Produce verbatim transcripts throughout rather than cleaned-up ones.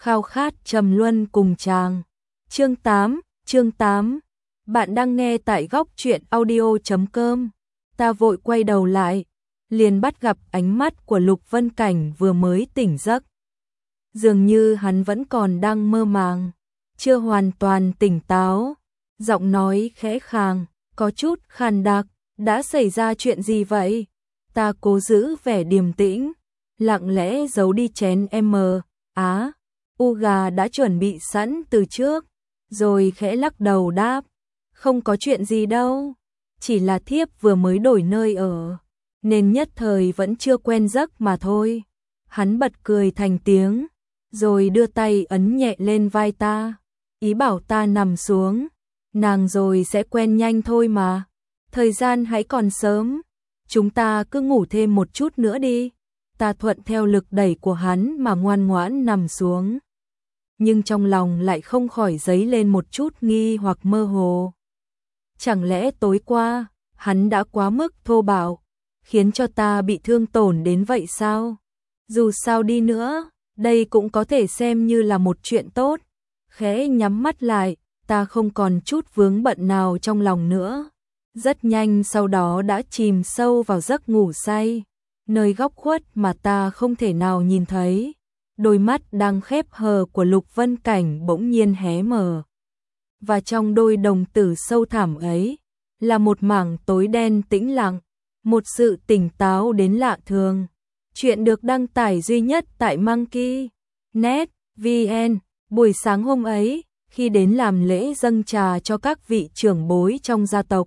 khao khát trầm luân cùng chàng. Chương tám, chương tám. Bạn đang nghe tại góc truyện audio chấm com. Ta vội quay đầu lại, liền bắt gặp ánh mắt của Lục Vân Cảnh vừa mới tỉnh giấc. Dường như hắn vẫn còn đang mơ màng, chưa hoàn toàn tỉnh táo. Giọng nói khẽ khàng, có chút khàn đặc, đã xảy ra chuyện gì vậy? Ta cố giữ vẻ điềm tĩnh, lặng lẽ giấu đi chén M, á, u gà đã chuẩn bị sẵn từ trước, rồi khẽ lắc đầu đáp, không có chuyện gì đâu, chỉ là thiếp vừa mới đổi nơi ở, nên nhất thời vẫn chưa quen giấc mà thôi. Hắn bật cười thành tiếng, rồi đưa tay ấn nhẹ lên vai ta, ý bảo ta nằm xuống, nàng rồi sẽ quen nhanh thôi mà, thời gian hãy còn sớm, chúng ta cứ ngủ thêm một chút nữa đi. Ta thuận theo lực đẩy của hắn mà ngoan ngoãn nằm xuống. Nhưng trong lòng lại không khỏi dấy lên một chút nghi hoặc mơ hồ. Chẳng lẽ tối qua, hắn đã quá mức thô bạo, khiến cho ta bị thương tổn đến vậy sao? Dù sao đi nữa, đây cũng có thể xem như là một chuyện tốt. Khẽ nhắm mắt lại, ta không còn chút vướng bận nào trong lòng nữa. Rất nhanh sau đó đã chìm sâu vào giấc ngủ say. Nơi góc khuất mà ta không thể nào nhìn thấy, đôi mắt đang khép hờ của Lục Vân Cảnh bỗng nhiên hé mở. Và trong đôi đồng tử sâu thẳm ấy, là một mảng tối đen tĩnh lặng, một sự tỉnh táo đến lạ thường. Chuyện được đăng tải duy nhất tại Monkey chấm net vê en. Buổi sáng hôm ấy, khi đến làm lễ dâng trà cho các vị trưởng bối trong gia tộc,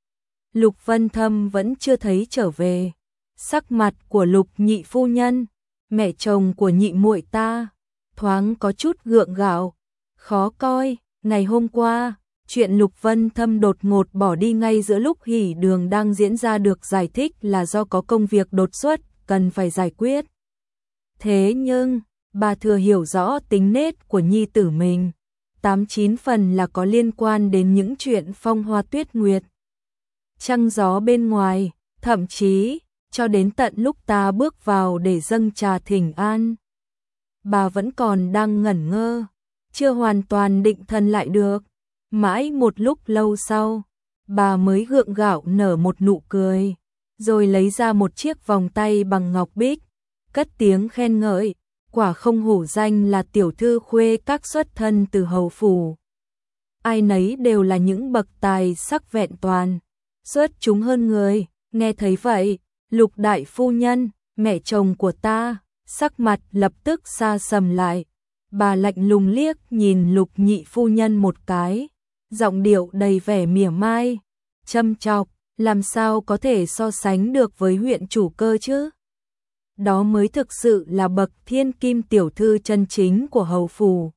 Lục Vân Thâm vẫn chưa thấy trở về. Sắc mặt của Lục nhị phu nhân, mẹ chồng của nhị muội ta, thoáng có chút gượng gạo, khó coi. Ngày hôm qua, chuyện Lục Vân Thâm đột ngột bỏ đi ngay giữa lúc hỉ đường đang diễn ra được giải thích là do có công việc đột xuất cần phải giải quyết. Thế nhưng, bà thừa hiểu rõ tính nết của nhi tử mình, tám chín phần là có liên quan đến những chuyện phong hoa tuyết nguyệt, trăng gió bên ngoài, thậm chí cho đến tận lúc ta bước vào để dâng trà thỉnh an, bà vẫn còn đang ngẩn ngơ, chưa hoàn toàn định thần lại được. Mãi một lúc lâu sau, bà mới gượng gạo nở một nụ cười, rồi lấy ra một chiếc vòng tay bằng ngọc bích, cất tiếng khen ngợi, quả không hổ danh là tiểu thư khuê các xuất thân từ hầu phủ. Ai nấy đều là những bậc tài sắc vẹn toàn, xuất chúng hơn người. Nghe thấy vậy, Lục đại phu nhân, mẹ chồng của ta, sắc mặt lập tức xa sầm lại. Bà lạnh lùng liếc nhìn Lục nhị phu nhân một cái, giọng điệu đầy vẻ mỉa mai, châm chọc, làm sao có thể so sánh được với huyện chủ cơ chứ? Đó mới thực sự là bậc thiên kim tiểu thư chân chính của hầu phủ.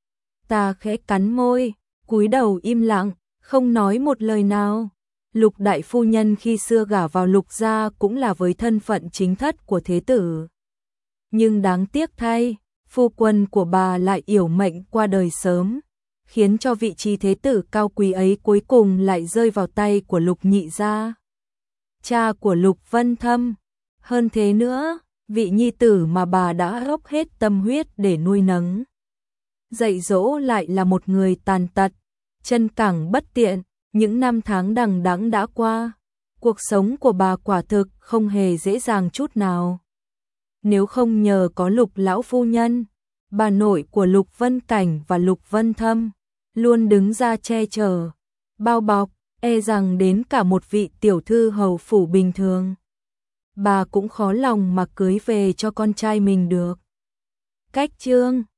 Ta khẽ cắn môi, cúi đầu im lặng, không nói một lời nào. Lục đại phu nhân khi xưa gả vào Lục gia cũng là với thân phận chính thất của thế tử. Nhưng đáng tiếc thay, phu quân của bà lại yểu mệnh qua đời sớm, khiến cho vị trí thế tử cao quý ấy cuối cùng lại rơi vào tay của Lục nhị gia, cha của Lục Vân Thâm. Hơn thế nữa, vị nhi tử mà bà đã dốc hết tâm huyết để nuôi nấng, dạy dỗ lại là một người tàn tật, chân cẳng bất tiện. Những năm tháng đằng đẵng đã qua, cuộc sống của bà quả thực không hề dễ dàng chút nào. Nếu không nhờ có Lục lão phu nhân, bà nội của Lục Vân Cảnh và Lục Vân Thâm luôn đứng ra che chở, bao bọc, e rằng đến cả một vị tiểu thư hầu phủ bình thường, bà cũng khó lòng mà cưới về cho con trai mình được. Cách chương